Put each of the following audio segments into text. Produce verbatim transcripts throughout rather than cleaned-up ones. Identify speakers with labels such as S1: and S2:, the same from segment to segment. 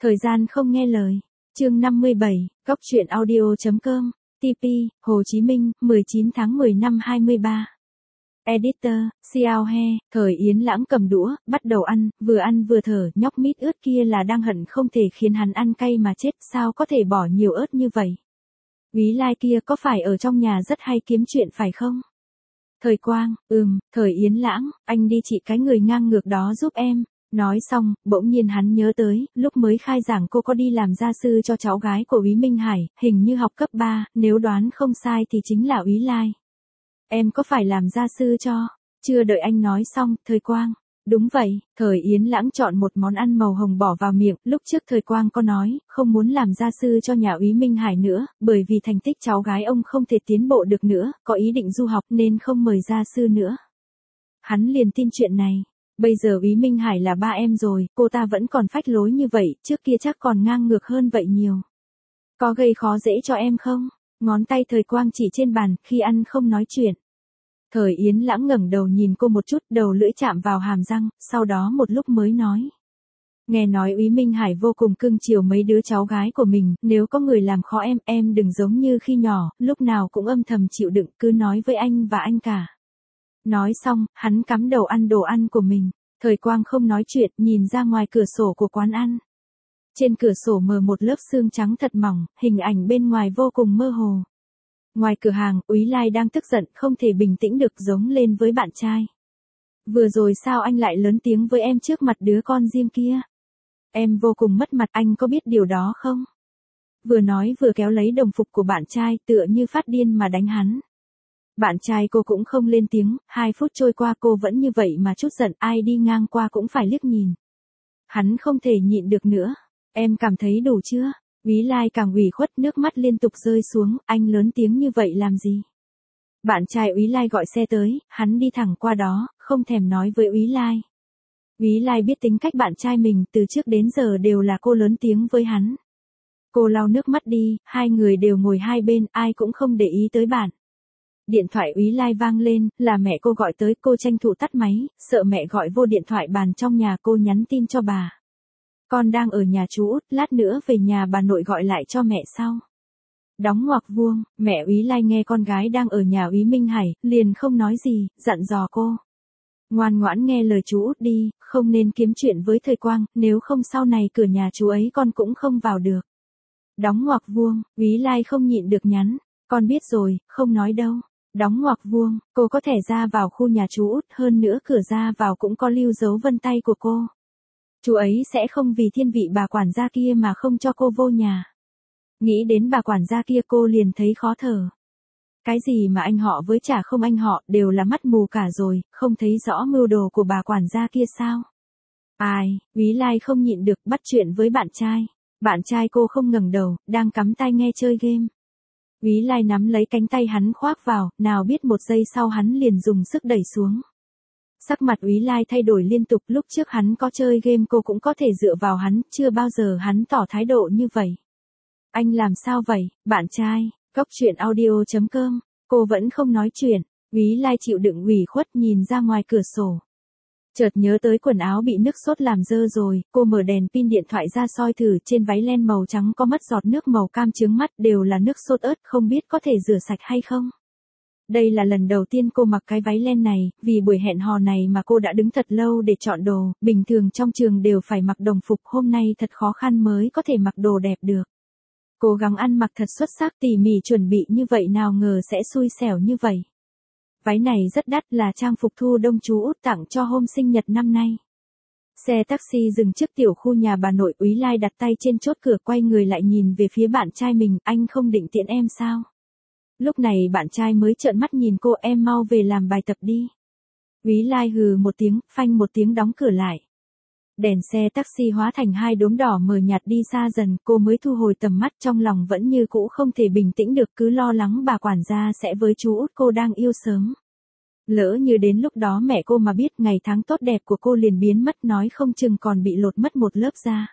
S1: Thời gian không nghe lời. Chương năm mươi bảy, góc truyện audio.com, tê pê, Hồ Chí Minh, mười chín tháng mười năm hai mươi ba. Editor, Xiao He, Thời Yến Lãng cầm đũa, bắt đầu ăn, vừa ăn vừa thở, nhóc mít ướt kia là đang hận không thể khiến hắn ăn cay mà chết, sao có thể bỏ nhiều ớt như vậy. Úy Lai kia có phải ở trong nhà rất hay kiếm chuyện phải không? Thời Quang, ừm, Thời Yến Lãng, anh đi trị cái người ngang ngược đó giúp em. Nói xong, bỗng nhiên hắn nhớ tới, lúc mới khai giảng cô có đi làm gia sư cho cháu gái của Úy Minh Hải, hình như học cấp ba, nếu đoán không sai thì chính là Úy Lai. Em có phải làm gia sư cho? Chưa đợi anh nói xong, Thời Quang. Đúng vậy, Thời Yến Lãng chọn một món ăn màu hồng bỏ vào miệng, lúc trước Thời Quang có nói, không muốn làm gia sư cho nhà Úy Minh Hải nữa, bởi vì thành tích cháu gái ông không thể tiến bộ được nữa, có ý định du học nên không mời gia sư nữa. Hắn liền tin chuyện này. Bây giờ Úy Minh Hải là ba em rồi, cô ta vẫn còn phách lối như vậy, trước kia chắc còn ngang ngược hơn vậy nhiều. Có gây khó dễ cho em không? Ngón tay Thời Quang chỉ trên bàn, khi ăn không nói chuyện. Thời Yến Lãng ngẩng đầu nhìn cô một chút, đầu lưỡi chạm vào hàm răng, sau đó một lúc mới nói. Nghe nói Úy Minh Hải vô cùng cưng chiều mấy đứa cháu gái của mình, nếu có người làm khó em, em đừng giống như khi nhỏ, lúc nào cũng âm thầm chịu đựng, cứ nói với anh và anh cả. Nói xong, hắn cắm đầu ăn đồ ăn của mình. Thời Quang không nói chuyện, nhìn ra ngoài cửa sổ của quán ăn. Trên cửa sổ mờ một lớp sương trắng thật mỏng, hình ảnh bên ngoài vô cùng mơ hồ. Ngoài cửa hàng, Úy Lai đang tức giận, không thể bình tĩnh được, giống lên với bạn trai. Vừa rồi sao anh lại lớn tiếng với em trước mặt đứa con riêng kia? Em vô cùng mất mặt, anh có biết điều đó không? Vừa nói vừa kéo lấy đồng phục của bạn trai, tựa như phát điên mà đánh hắn. Bạn trai cô cũng không lên tiếng, hai phút trôi qua cô vẫn như vậy mà chút giận, ai đi ngang qua cũng phải liếc nhìn. Hắn không thể nhịn được nữa. Em cảm thấy đủ chưa? Úy Lai càng ủy khuất, nước mắt liên tục rơi xuống, anh lớn tiếng như vậy làm gì? Bạn trai Úy Lai gọi xe tới, hắn đi thẳng qua đó, không thèm nói với Úy Lai. Úy Lai biết tính cách bạn trai mình, từ trước đến giờ đều là cô lớn tiếng với hắn. Cô lau nước mắt đi, hai người đều ngồi hai bên, ai cũng không để ý tới bạn. Điện thoại Úy Lai vang lên, là mẹ cô gọi tới, cô tranh thủ tắt máy, sợ mẹ gọi vô điện thoại bàn trong nhà, cô nhắn tin cho bà. Con đang ở nhà chú Út, lát nữa về nhà bà nội gọi lại cho mẹ sau. Đóng ngoặc vuông, mẹ Úy Lai nghe con gái đang ở nhà Úy Minh Hải, liền không nói gì, dặn dò cô. Ngoan ngoãn nghe lời chú Út đi, không nên kiếm chuyện với Thời Quang, nếu không sau này cửa nhà chú ấy con cũng không vào được. Đóng ngoặc vuông, Úy Lai không nhịn được nhắn, con biết rồi, không nói đâu. Đóng ngoặc vuông, cô có thể ra vào khu nhà chú Út, hơn nữa cửa ra vào cũng có lưu dấu vân tay của cô. Chú ấy sẽ không vì thiên vị bà quản gia kia mà không cho cô vô nhà. Nghĩ đến bà quản gia kia cô liền thấy khó thở. Cái gì mà anh họ với chả không anh họ, đều là mắt mù cả rồi, không thấy rõ mưu đồ của bà quản gia kia sao? Ai, Úy Lai không nhịn được, bắt chuyện với bạn trai. Bạn trai cô không ngẩng đầu, đang cắm tai nghe chơi game. Úy Lai nắm lấy cánh tay hắn khoác vào, nào biết một giây sau hắn liền dùng sức đẩy xuống. Sắc mặt Úy Lai thay đổi liên tục, lúc trước hắn có chơi game cô cũng có thể dựa vào hắn, chưa bao giờ hắn tỏ thái độ như vậy. Anh làm sao vậy, bạn trai? Góc truyện audio.com, cô vẫn không nói chuyện. Úy Lai chịu đựng ủy khuất nhìn ra ngoài cửa sổ. Chợt nhớ tới quần áo bị nước sốt làm dơ rồi, cô mở đèn pin điện thoại ra soi thử, trên váy len màu trắng có mất giọt nước màu cam chướng mắt, đều là nước sốt ớt, không biết có thể rửa sạch hay không. Đây là lần đầu tiên cô mặc cái váy len này, vì buổi hẹn hò này mà cô đã đứng thật lâu để chọn đồ, bình thường trong trường đều phải mặc đồng phục, hôm nay thật khó khăn mới có thể mặc đồ đẹp được. Cố gắng ăn mặc thật xuất sắc, tỉ mỉ chuẩn bị như vậy, nào ngờ sẽ xui xẻo như vậy. Váy này rất đắt, là trang phục thu đông chú Út tặng cho hôm sinh nhật năm nay. Xe taxi dừng trước tiểu khu nhà bà nội, Úy Lai đặt tay trên chốt cửa, quay người lại nhìn về phía bạn trai mình, anh không định tiễn em sao? Lúc này bạn trai mới trợn mắt nhìn cô, em mau về làm bài tập đi. Úy Lai hừ một tiếng, phanh một tiếng đóng cửa lại. Đèn xe taxi hóa thành hai đốm đỏ mờ nhạt đi xa dần, cô mới thu hồi tầm mắt, trong lòng vẫn như cũ không thể bình tĩnh được, cứ lo lắng bà quản gia sẽ với chú Út cô đang yêu sớm. Lỡ như đến lúc đó mẹ cô mà biết, ngày tháng tốt đẹp của cô liền biến mất, nói không chừng còn bị lột mất một lớp da.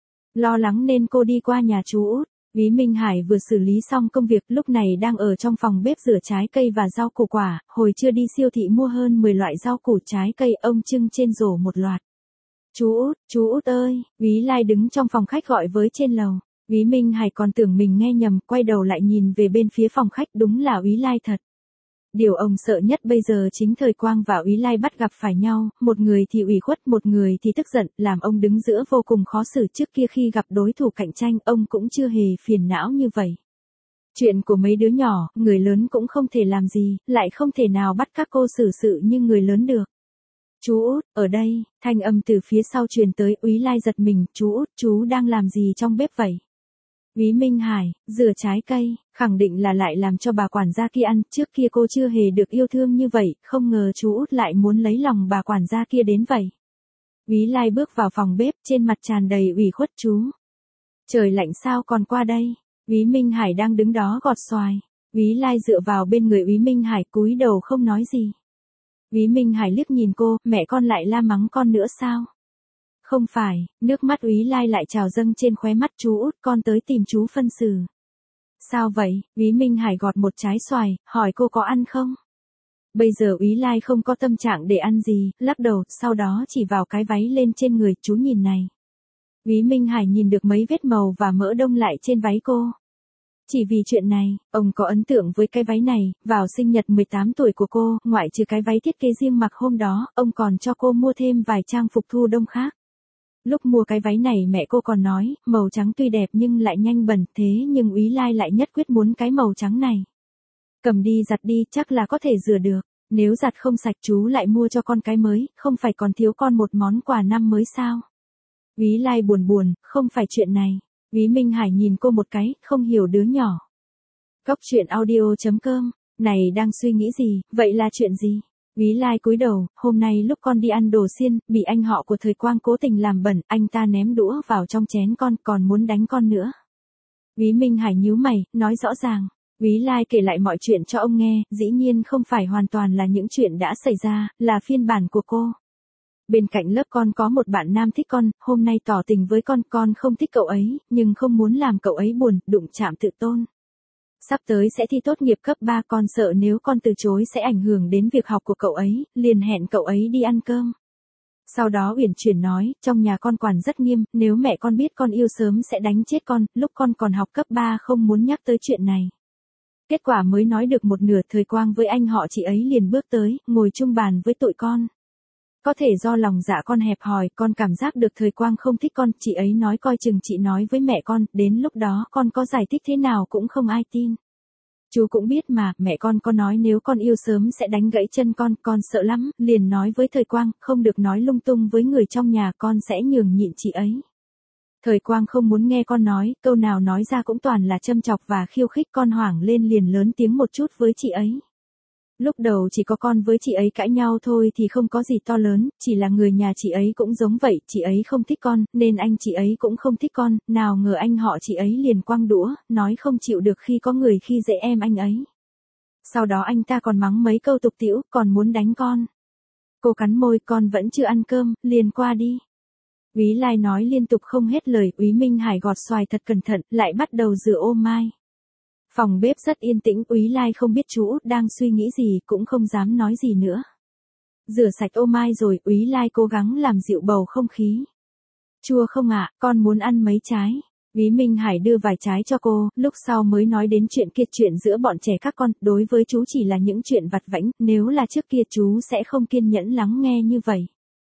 S1: Lo lắng nên cô đi qua nhà chú Út. Úy Minh Hải vừa xử lý xong công việc, lúc này đang ở trong phòng bếp rửa trái cây và rau củ quả, hồi trưa đi siêu thị mua hơn mười loại rau củ trái cây, ông trưng trên rổ một loạt. Chú Út, chú Út ơi, Úy Lai đứng trong phòng khách gọi với trên lầu. Úy Minh Hải còn tưởng mình nghe nhầm, quay đầu lại nhìn về bên phía phòng khách, đúng là Úy Lai thật. Điều ông sợ nhất bây giờ chính Thời Quang và Úy Lai bắt gặp phải nhau, một người thì ủy khuất, một người thì tức giận, làm ông đứng giữa vô cùng khó xử. Trước kia khi gặp đối thủ cạnh tranh, ông cũng chưa hề phiền não như vậy. Chuyện của mấy đứa nhỏ, người lớn cũng không thể làm gì, lại không thể nào bắt các cô xử sự như người lớn được. Chú Út, ở đây, thanh âm từ phía sau truyền tới. Úy Lai giật mình, chú Út, chú đang làm gì trong bếp vậy? Úy Minh Hải, rửa trái cây, khẳng định là lại làm cho bà quản gia kia ăn, trước kia cô chưa hề được yêu thương như vậy, không ngờ chú Út lại muốn lấy lòng bà quản gia kia đến vậy. Úy Lai bước vào phòng bếp, trên mặt tràn đầy ủy khuất. Chú, trời lạnh sao còn qua đây? Úy Minh Hải đang đứng đó gọt xoài. Úy Lai dựa vào bên người Úy Minh Hải, cúi đầu không nói gì. Úy Minh Hải liếc nhìn cô, mẹ con lại la mắng con nữa sao? Không phải, nước mắt Úy Lai lại trào dâng trên khóe mắt. Chú Út, con tới tìm chú phân xử. Sao vậy? Úy Minh Hải gọt một trái xoài, hỏi cô có ăn không? Bây giờ Úy Lai không có tâm trạng để ăn gì, lắc đầu, sau đó chỉ vào cái váy lên trên người. Chú nhìn này. Úy Minh Hải nhìn được mấy vết màu và mỡ đông lại trên váy cô. Chỉ vì chuyện này, ông có ấn tượng với cái váy này. Vào sinh nhật mười tám tuổi của cô, ngoại trừ cái váy thiết kế riêng mặc hôm đó, ông còn cho cô mua thêm vài trang phục thu đông khác. Lúc mua cái váy này mẹ cô còn nói, màu trắng tuy đẹp nhưng lại nhanh bẩn, thế nhưng Úy Lai lại nhất quyết muốn cái màu trắng này. Cầm đi giặt đi, chắc là có thể rửa được. Nếu giặt không sạch chú lại mua cho con cái mới, không phải còn thiếu con một món quà năm mới sao? Úy Lai buồn buồn, không phải chuyện này. Úy Minh Hải nhìn cô một cái, không hiểu đứa nhỏ. Góc truyện audio chấm com, này đang suy nghĩ gì, vậy là chuyện gì? Úy Lai cúi đầu, hôm nay lúc con đi ăn đồ xiên, bị anh họ của Thời Quang cố tình làm bẩn, anh ta ném đũa vào trong chén con, còn muốn đánh con nữa. Úy Minh Hải nhíu mày, nói rõ ràng. Úy Lai kể lại mọi chuyện cho ông nghe, dĩ nhiên không phải hoàn toàn là những chuyện đã xảy ra, là phiên bản của cô. Bên cạnh lớp con có một bạn nam thích con, hôm nay tỏ tình với con, con không thích cậu ấy, nhưng không muốn làm cậu ấy buồn, đụng chạm tự tôn. Sắp tới sẽ thi tốt nghiệp cấp ba, con sợ nếu con từ chối sẽ ảnh hưởng đến việc học của cậu ấy, liền hẹn cậu ấy đi ăn cơm. Sau đó uyển chuyển nói, trong nhà con quản rất nghiêm, nếu mẹ con biết con yêu sớm sẽ đánh chết con, lúc con còn học cấp ba không muốn nhắc tới chuyện này. Kết quả mới nói được một nửa, Thời Quang với anh họ chị ấy liền bước tới, ngồi chung bàn với tụi con. Có thể do lòng dạ con hẹp hòi, con cảm giác được Thời Quang không thích con, chị ấy nói coi chừng chị nói với mẹ con, đến lúc đó con có giải thích thế nào cũng không ai tin. Chú cũng biết mà, mẹ con có nói nếu con yêu sớm sẽ đánh gãy chân con, con sợ lắm, liền nói với Thời Quang, không được nói lung tung với người trong nhà, con sẽ nhường nhịn chị ấy. Thời Quang không muốn nghe con nói, câu nào nói ra cũng toàn là châm chọc và khiêu khích, con hoảng lên liền lớn tiếng một chút với chị ấy. Lúc đầu chỉ có con với chị ấy cãi nhau thôi thì không có gì to lớn, chỉ là người nhà chị ấy cũng giống vậy, chị ấy không thích con, nên anh chị ấy cũng không thích con, nào ngờ anh họ chị ấy liền quăng đũa, nói không chịu được khi có người khi dễ em anh ấy. Sau đó anh ta còn mắng mấy câu tục tĩu, còn muốn đánh con. Cô cắn môi, con vẫn chưa ăn cơm, liền qua đi. Úy Lai nói liên tục không hết lời, Úy Minh Hải gọt xoài thật cẩn thận, lại bắt đầu rửa ô mai. Phòng bếp rất yên tĩnh, Úy Lai không biết chú Út đang suy nghĩ gì, cũng không dám nói gì nữa. Rửa sạch ô mai rồi, Úy Lai cố gắng làm dịu bầu không khí. Chua không ạ, con muốn ăn mấy trái? Úy Minh Hải đưa vài trái cho cô, lúc sau mới nói đến chuyện kia, chuyện giữa bọn trẻ các con, đối với chú chỉ là những chuyện vặt vãnh, nếu là trước kia chú sẽ không kiên nhẫn lắng nghe như vậy.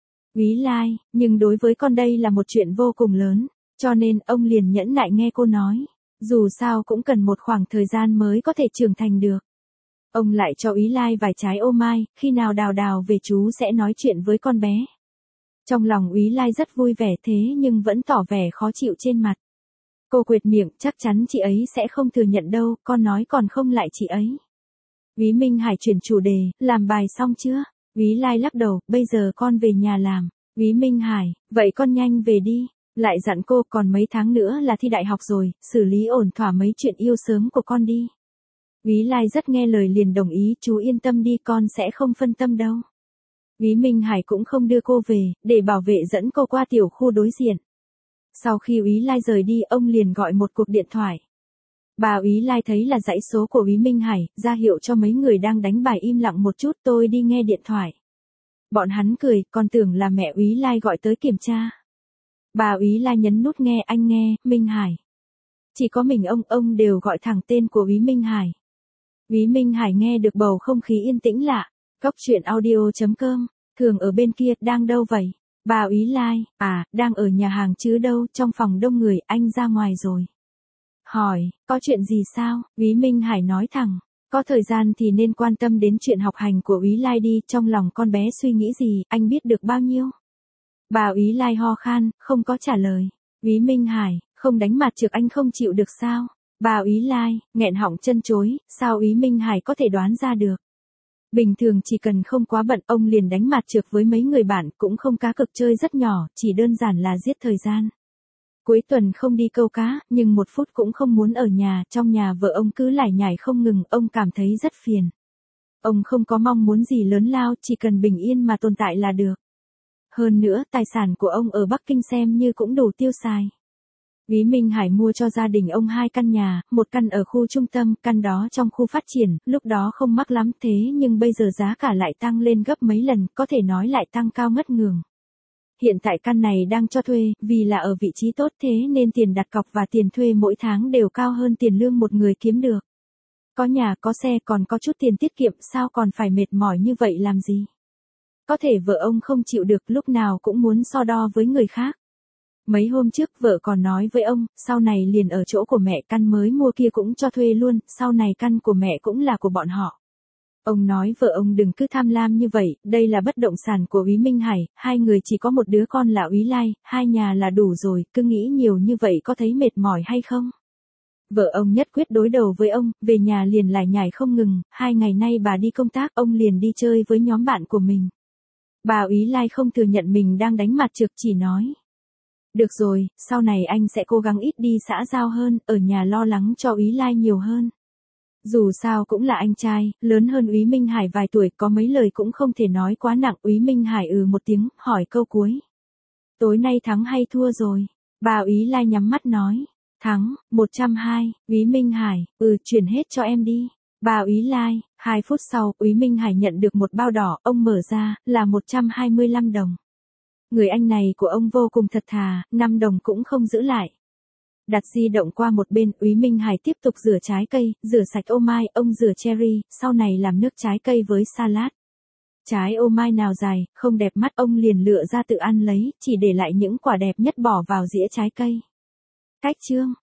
S1: Úy Lai, nhưng đối với con đây là một chuyện vô cùng lớn, cho nên ông liền nhẫn nại nghe cô nói. Dù sao cũng cần một khoảng thời gian mới có thể trưởng thành được. Ông lại cho Úy Lai vài trái ô mai, khi nào Đào Đào về chú sẽ nói chuyện với con bé. Trong lòng Úy Lai rất vui vẻ thế nhưng vẫn tỏ vẻ khó chịu trên mặt. Cô quệt miệng, chắc chắn chị ấy sẽ không thừa nhận đâu, con nói còn không lại chị ấy. Úy Minh Hải chuyển chủ đề, làm bài xong chưa? Úy Lai lắc đầu, bây giờ con về nhà làm. Úy Minh Hải, vậy con nhanh về đi. Lại dặn cô, còn mấy tháng nữa là thi đại học rồi, xử lý ổn thỏa mấy chuyện yêu sớm của con đi. Úy Lai rất nghe lời liền đồng ý, chú yên tâm đi, con sẽ không phân tâm đâu. Úy Minh Hải cũng không đưa cô về, để bảo vệ dẫn cô qua tiểu khu đối diện. Sau khi Úy Lai rời đi, ông liền gọi một cuộc điện thoại. Bà Úy Lai thấy là dãy số của Úy Minh Hải, ra hiệu cho mấy người đang đánh bài im lặng một chút, tôi đi nghe điện thoại. Bọn hắn cười, còn tưởng là mẹ Úy Lai gọi tới kiểm tra. Bà Úy Lai nhấn nút nghe, anh nghe, Minh Hải. Chỉ có mình ông, ông đều gọi thẳng tên của Úy Minh Hải. Úy Minh Hải nghe được bầu không khí yên tĩnh lạ. Cóc truyện audio chấm com, thường ở bên kia, đang đâu vậy? Bà Úy Lai, à, đang ở nhà hàng chứ đâu, trong phòng đông người, anh ra ngoài rồi. Hỏi, có chuyện gì sao? Úy Minh Hải nói thẳng, có thời gian thì nên quan tâm đến chuyện học hành của Úy Lai đi, trong lòng con bé suy nghĩ gì, anh biết được bao nhiêu? Bà Úy Lai ho khan, không có trả lời. Úy Minh Hải, không đánh mặt trược anh không chịu được sao? Bà Úy Lai, nghẹn họng chân chối, sao Úy Minh Hải có thể đoán ra được? Bình thường chỉ cần không quá bận ông liền đánh mặt trược với mấy người bạn, cũng không cá cực chơi rất nhỏ, chỉ đơn giản là giết thời gian. Cuối tuần không đi câu cá, nhưng một phút cũng không muốn ở nhà, trong nhà vợ ông cứ lải nhải không ngừng, ông cảm thấy rất phiền. Ông không có mong muốn gì lớn lao, chỉ cần bình yên mà tồn tại là được. Hơn nữa, tài sản của ông ở Bắc Kinh xem như cũng đủ tiêu xài. Úy Minh Hải mua cho gia đình ông hai căn nhà, một căn ở khu trung tâm, căn đó trong khu phát triển, lúc đó không mắc lắm thế nhưng bây giờ giá cả lại tăng lên gấp mấy lần, có thể nói lại tăng cao ngất ngường. Hiện tại căn này đang cho thuê, vì là ở vị trí tốt thế nên tiền đặt cọc và tiền thuê mỗi tháng đều cao hơn tiền lương một người kiếm được. Có nhà, có xe, còn có chút tiền tiết kiệm, sao còn phải mệt mỏi như vậy làm gì? Có thể vợ ông không chịu được, lúc nào cũng muốn so đo với người khác. Mấy hôm trước vợ còn nói với ông, sau này liền ở chỗ của mẹ, căn mới mua kia cũng cho thuê luôn, sau này căn của mẹ cũng là của bọn họ. Ông nói vợ ông đừng cứ tham lam như vậy, đây là bất động sản của Úy Minh Hải, hai người chỉ có một đứa con là Úy Lai, hai nhà là đủ rồi, cứ nghĩ nhiều như vậy có thấy mệt mỏi hay không? Vợ ông nhất quyết đối đầu với ông, về nhà liền lải nhải không ngừng, hai ngày nay bà đi công tác, ông liền đi chơi với nhóm bạn của mình. Bà Úy Lai không thừa nhận mình đang đánh mặt trược, chỉ nói. Được rồi, sau này anh sẽ cố gắng ít đi xã giao hơn, ở nhà lo lắng cho Úy Lai nhiều hơn. Dù sao cũng là anh trai, lớn hơn Úy Minh Hải vài tuổi, có mấy lời cũng không thể nói quá nặng. Úy Minh Hải ừ một tiếng, hỏi câu cuối. Tối nay thắng hay thua rồi? Bà Úy Lai nhắm mắt nói. Thắng, một trăm hai, Úy Minh Hải, ừ chuyển hết cho em đi. Bà Úy Lai, hai phút sau, Úy Minh Hải nhận được một bao đỏ, ông mở ra, là một trăm hai mươi lăm đồng. Người anh này của ông vô cùng thật thà, năm đồng cũng không giữ lại. Đặt di động qua một bên, Úy Minh Hải tiếp tục rửa trái cây, rửa sạch ô mai, ông rửa cherry, sau này làm nước trái cây với salad. Trái ô mai nào dài, không đẹp mắt, ông liền lựa ra tự ăn lấy, chỉ để lại những quả đẹp nhất bỏ vào dĩa trái cây. Cách chương